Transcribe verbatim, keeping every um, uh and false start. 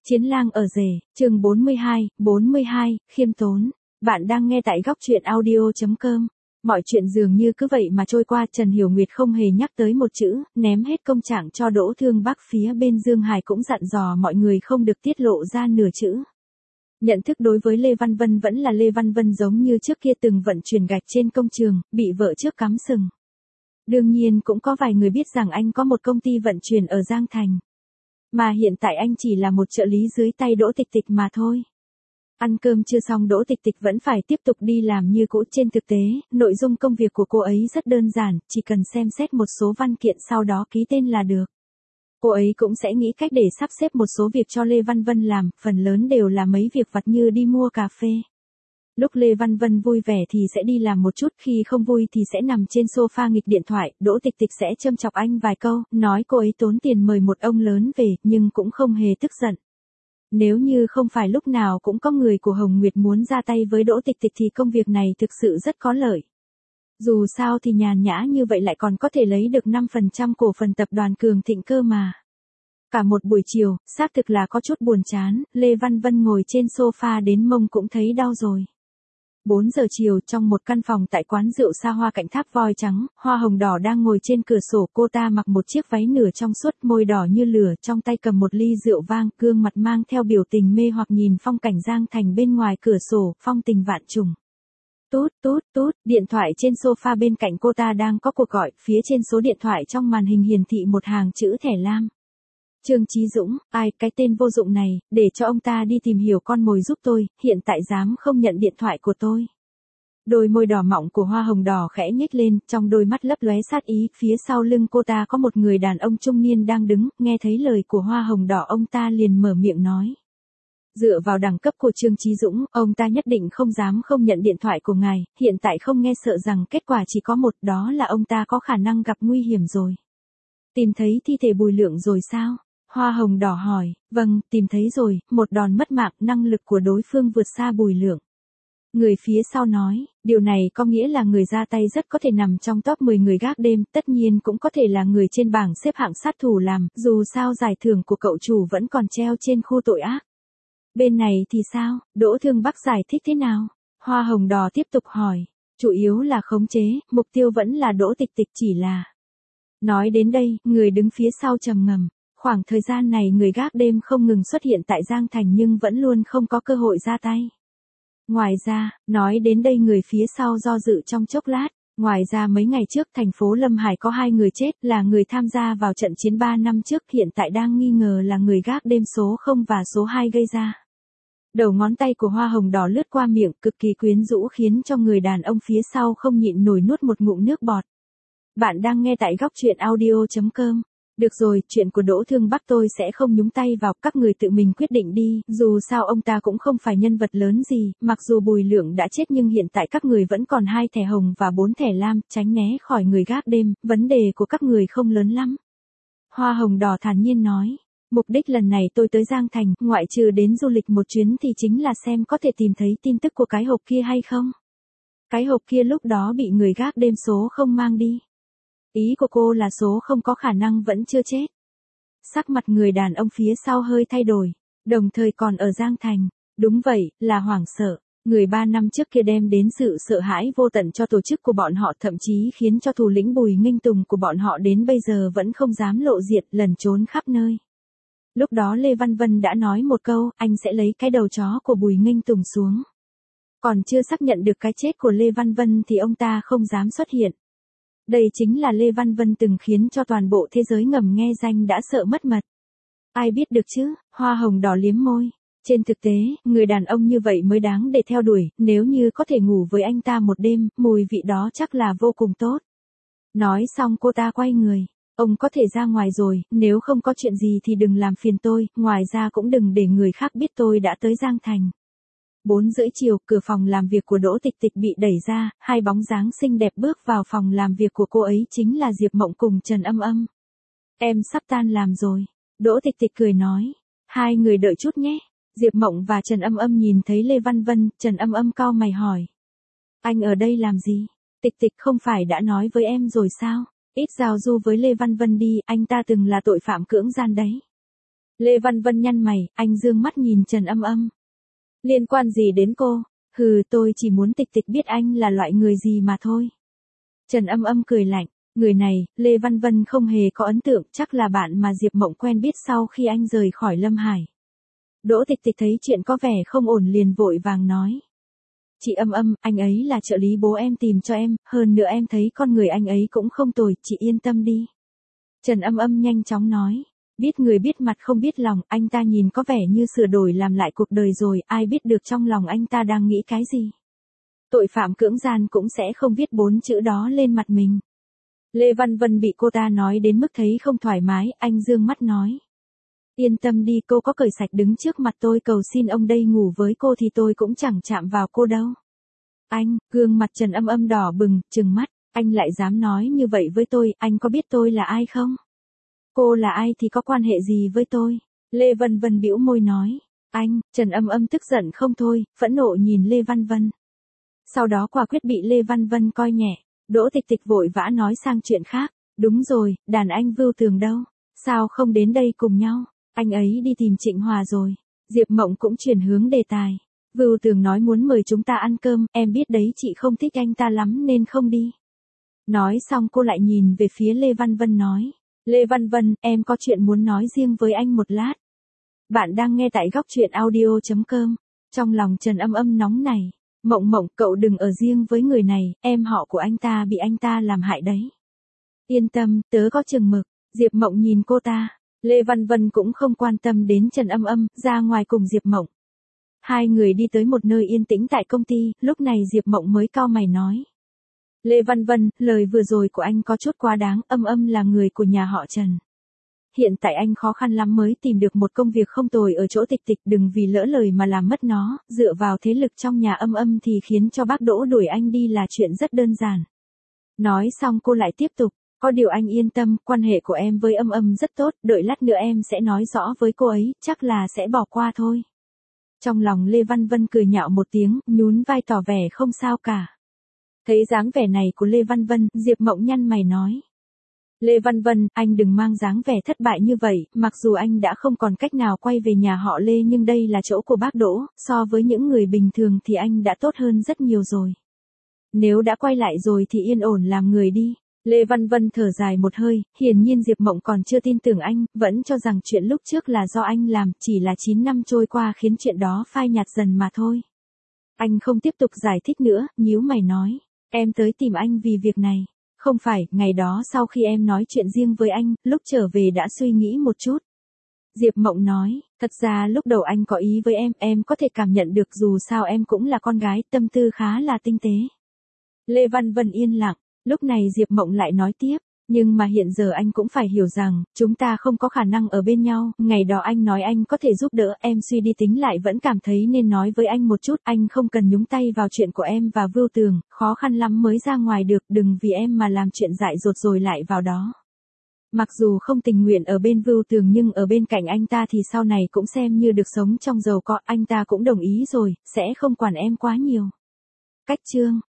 Chiến lang ở rể, chương bốn mươi hai, bốn mươi hai, khiêm tốn. Bạn đang nghe tại góc truyện audio chấm com. Mọi chuyện dường như cứ vậy mà trôi qua, Trần Hiểu Nguyệt không hề nhắc tới một chữ, ném hết công trạng cho Đỗ Thương Bắc. Phía bên Dương Hải cũng dặn dò mọi người không được tiết lộ ra nửa chữ. Nhận thức đối với Lê Văn Vân vẫn là Lê Văn Vân giống như trước kia từng vận chuyển gạch trên công trường, bị vợ trước cắm sừng. Đương nhiên cũng có vài người biết rằng anh có một công ty vận chuyển ở Giang Thành. Mà hiện tại anh chỉ là một trợ lý dưới tay Đỗ Tịch Tịch mà thôi. Ăn cơm chưa xong Đỗ Tịch Tịch vẫn phải tiếp tục đi làm như cũ. Trên thực tế, nội dung công việc của cô ấy rất đơn giản, chỉ cần xem xét một số văn kiện sau đó ký tên là được. Cô ấy cũng sẽ nghĩ cách để sắp xếp một số việc cho Lê Văn Vân làm, phần lớn đều là mấy việc vặt như đi mua cà phê. Lúc Lê Văn Vân vui vẻ thì sẽ đi làm một chút, khi không vui thì sẽ nằm trên sofa nghịch điện thoại. Đỗ Tịch Tịch sẽ châm chọc anh vài câu, nói cô ấy tốn tiền mời một ông lớn về, nhưng cũng không hề tức giận. Nếu như không phải lúc nào cũng có người của Hồng Nguyệt muốn ra tay với Đỗ Tịch Tịch thì công việc này thực sự rất có lợi. Dù sao thì nhàn nhã như vậy lại còn có thể lấy được năm phần trăm cổ phần tập đoàn Cường Thịnh cơ mà. Cả một buổi chiều, xác thực là có chút buồn chán, Lê Văn Vân ngồi trên sofa đến mông cũng thấy đau rồi. bốn giờ chiều, trong một căn phòng tại quán rượu xa hoa cạnh tháp voi trắng, Hoa Hồng Đỏ đang ngồi trên cửa sổ. Cô ta mặc một chiếc váy nửa trong suốt, môi đỏ như lửa, trong tay cầm một ly rượu vang, gương mặt mang theo biểu tình mê hoặc nhìn phong cảnh Giang Thành bên ngoài cửa sổ, phong tình vạn trùng. Tút tút tút, điện thoại trên sofa bên cạnh cô ta đang có cuộc gọi, phía trên số điện thoại trong màn hình hiển thị một hàng chữ thẻ lam. Trương Chí Dũng, ai, cái tên vô dụng này, để cho ông ta đi tìm hiểu con mồi giúp tôi, hiện tại dám không nhận điện thoại của tôi. Đôi môi đỏ mọng của Hoa Hồng Đỏ khẽ nhếch lên, trong đôi mắt lấp lóe sát ý. Phía sau lưng cô ta có một người đàn ông trung niên đang đứng, nghe thấy lời của Hoa Hồng Đỏ ông ta liền mở miệng nói. Dựa vào đẳng cấp của Trương Chí Dũng, ông ta nhất định không dám không nhận điện thoại của ngài, hiện tại không nghe sợ rằng kết quả chỉ có một, đó là ông ta có khả năng gặp nguy hiểm rồi. Tìm thấy thi thể Bùi Lượng rồi sao? Hoa Hồng Đỏ hỏi. Vâng, tìm thấy rồi, một đòn mất mạng, năng lực của đối phương vượt xa Bùi Lượng. Người phía sau nói, điều này có nghĩa là người ra tay rất có thể nằm trong top mười người gác đêm, tất nhiên cũng có thể là người trên bảng xếp hạng sát thủ làm, dù sao giải thưởng của cậu chủ vẫn còn treo trên khu tội ác. Bên này thì sao, Đỗ Thương Bắc giải thích thế nào? Hoa Hồng Đỏ tiếp tục hỏi, chủ yếu là khống chế, mục tiêu vẫn là Đỗ Tịch Tịch, chỉ là... Nói đến đây, người đứng phía sau trầm ngâm. Khoảng thời gian này người gác đêm không ngừng xuất hiện tại Giang Thành nhưng vẫn luôn không có cơ hội ra tay. Ngoài ra, nói đến đây người phía sau do dự trong chốc lát. Ngoài ra mấy ngày trước thành phố Lâm Hải có hai người chết, là người tham gia vào trận chiến ba năm trước, hiện tại đang nghi ngờ là người gác đêm số không và số hai gây ra. Đầu ngón tay của Hoa Hồng Đỏ lướt qua miệng, cực kỳ quyến rũ, khiến cho người đàn ông phía sau không nhịn nổi nuốt một ngụm nước bọt. Bạn đang nghe tại góc truyện audio chấm com. Được rồi, chuyện của Đỗ Thương Bắc tôi sẽ không nhúng tay vào, các người tự mình quyết định đi, dù sao ông ta cũng không phải nhân vật lớn gì, mặc dù Bùi Lượng đã chết nhưng hiện tại các người vẫn còn hai thẻ hồng và bốn thẻ lam, tránh né khỏi người gác đêm, vấn đề của các người không lớn lắm. Hoa Hồng Đỏ thản nhiên nói, mục đích lần này tôi tới Giang Thành, ngoại trừ đến du lịch một chuyến thì chính là xem có thể tìm thấy tin tức của cái hộp kia hay không. Cái hộp kia lúc đó bị người gác đêm số không mang đi. Ý của cô là số không có khả năng vẫn chưa chết. Sắc mặt người đàn ông phía sau hơi thay đổi, đồng thời còn ở Giang Thành. Đúng vậy, là hoảng sợ. Người ba năm trước kia đem đến sự sợ hãi vô tận cho tổ chức của bọn họ, thậm chí khiến cho thủ lĩnh Bùi Nghinh Tùng của bọn họ đến bây giờ vẫn không dám lộ diện, lẩn trốn khắp nơi. Lúc đó Lê Văn Vân đã nói một câu, anh sẽ lấy cái đầu chó của Bùi Nghinh Tùng xuống. Còn chưa xác nhận được cái chết của Lê Văn Vân thì ông ta không dám xuất hiện. Đây chính là Lê Văn Vân từng khiến cho toàn bộ thế giới ngầm nghe danh đã sợ mất mật. Ai biết được chứ, Hoa Hồng Đỏ liếm môi. Trên thực tế, người đàn ông như vậy mới đáng để theo đuổi, nếu như có thể ngủ với anh ta một đêm, mùi vị đó chắc là vô cùng tốt. Nói xong cô ta quay người. Ông có thể ra ngoài rồi, nếu không có chuyện gì thì đừng làm phiền tôi, ngoài ra cũng đừng để người khác biết tôi đã tới Giang Thành. Bốn rưỡi chiều, cửa phòng làm việc của Đỗ Tịch Tịch bị đẩy ra, hai bóng dáng xinh đẹp bước vào phòng làm việc của cô ấy chính là Diệp Mộng cùng Trần Âm Âm. Em sắp tan làm rồi. Đỗ Tịch Tịch cười nói. Hai người đợi chút nhé. Diệp Mộng và Trần Âm Âm nhìn thấy Lê Văn Vân, Trần Âm Âm cau mày hỏi. Anh ở đây làm gì? Tịch Tịch không phải đã nói với em rồi sao? Ít giao du với Lê Văn Vân đi, anh ta từng là tội phạm cưỡng gian đấy. Lê Văn Vân nhăn mày, anh dương mắt nhìn Trần Âm Âm. Liên quan gì đến cô? Hừ, tôi chỉ muốn Tịch Tịch biết anh là loại người gì mà thôi. Trần Âm Âm cười lạnh, người này, Lê Văn Vân không hề có ấn tượng, chắc là bạn mà Diệp Mộng quen biết sau khi anh rời khỏi Lâm Hải. Đỗ Tịch Tịch thấy chuyện có vẻ không ổn liền vội vàng nói. Chị Âm Âm, anh ấy là trợ lý bố em tìm cho em, hơn nữa em thấy con người anh ấy cũng không tồi, chị yên tâm đi. Trần Âm Âm nhanh chóng nói. Biết người biết mặt không biết lòng, anh ta nhìn có vẻ như sửa đổi làm lại cuộc đời rồi, ai biết được trong lòng anh ta đang nghĩ cái gì. Tội phạm cưỡng gian cũng sẽ không viết bốn chữ đó lên mặt mình. Lê Văn Vân bị cô ta nói đến mức thấy không thoải mái, anh dương mắt nói. Yên tâm đi, cô có cởi sạch đứng trước mặt tôi cầu xin ông đây ngủ với cô thì tôi cũng chẳng chạm vào cô đâu. Anh, gương mặt Trần Âm Âm đỏ bừng, trừng mắt, anh lại dám nói như vậy với tôi, anh có biết tôi là ai không? Cô là ai thì có quan hệ gì với tôi? Lê Vân Vân bĩu môi nói. Anh, Trần Âm Âm tức giận không thôi, phẫn nộ nhìn Lê Văn Vân. Sau đó quả quyết bị Lê Văn Vân coi nhẹ. Đỗ Tịch Tịch vội vã nói sang chuyện khác. Đúng rồi, đàn anh Vưu Tường đâu? Sao không đến đây cùng nhau? Anh ấy đi tìm Trịnh Hòa rồi. Diệp Mộng cũng chuyển hướng đề tài. Vưu Tường nói muốn mời chúng ta ăn cơm, em biết đấy chị không thích anh ta lắm nên không đi. Nói xong cô lại nhìn về phía Lê Văn Vân nói. Lê Văn Vân, em có chuyện muốn nói riêng với anh một lát. Bạn đang nghe tại góc truyện audio chấm com. Trong lòng Trần Âm Âm nóng này. Mộng Mộng, cậu đừng ở riêng với người này, em họ của anh ta bị anh ta làm hại đấy. Yên tâm, tớ có chừng mực. Diệp Mộng nhìn cô ta. Lê Văn Vân cũng không quan tâm đến Trần Âm Âm, ra ngoài cùng Diệp Mộng. Hai người đi tới một nơi yên tĩnh tại công ty, lúc này Diệp Mộng mới cau mày nói. Lê Văn Vân, lời vừa rồi của anh có chút quá đáng, Âm Âm là người của nhà họ Trần. Hiện tại anh khó khăn lắm mới tìm được một công việc không tồi ở chỗ Tịch Tịch, đừng vì lỡ lời mà làm mất nó, dựa vào thế lực trong nhà Âm Âm thì khiến cho bác Đỗ đuổi anh đi là chuyện rất đơn giản. Nói xong cô lại tiếp tục, có điều anh yên tâm, quan hệ của em với Âm Âm rất tốt, đợi lát nữa em sẽ nói rõ với cô ấy, chắc là sẽ bỏ qua thôi. Trong lòng Lê Văn Vân cười nhạo một tiếng, nhún vai tỏ vẻ không sao cả. Thấy dáng vẻ này của Lê Văn Vân, Diệp Mộng nhăn mày nói. Lê Văn Vân, anh đừng mang dáng vẻ thất bại như vậy, mặc dù anh đã không còn cách nào quay về nhà họ Lê nhưng đây là chỗ của bác Đỗ, so với những người bình thường thì anh đã tốt hơn rất nhiều rồi. Nếu đã quay lại rồi thì yên ổn làm người đi. Lê Văn Vân thở dài một hơi, hiển nhiên Diệp Mộng còn chưa tin tưởng anh, vẫn cho rằng chuyện lúc trước là do anh làm, chỉ là chín năm trôi qua khiến chuyện đó phai nhạt dần mà thôi. Anh không tiếp tục giải thích nữa, nhíu mày nói, em tới tìm anh vì việc này. Không phải, ngày đó sau khi em nói chuyện riêng với anh, lúc trở về đã suy nghĩ một chút. Diệp Mộng nói, thật ra lúc đầu anh có ý với em, em có thể cảm nhận được dù sao em cũng là con gái, tâm tư khá là tinh tế. Lê Văn Vân yên lặng, lúc này Diệp Mộng lại nói tiếp, nhưng mà hiện giờ anh cũng phải hiểu rằng, chúng ta không có khả năng ở bên nhau, ngày đó anh nói anh có thể giúp đỡ, em suy đi tính lại vẫn cảm thấy nên nói với anh một chút, anh không cần nhúng tay vào chuyện của em và Vưu Tường, khó khăn lắm mới ra ngoài được, đừng vì em mà làm chuyện dại dột rồi lại vào đó. Mặc dù không tình nguyện ở bên Vưu Tường nhưng ở bên cạnh anh ta thì sau này cũng xem như được sống trong giàu có, anh ta cũng đồng ý rồi, sẽ không quản em quá nhiều. Cách chương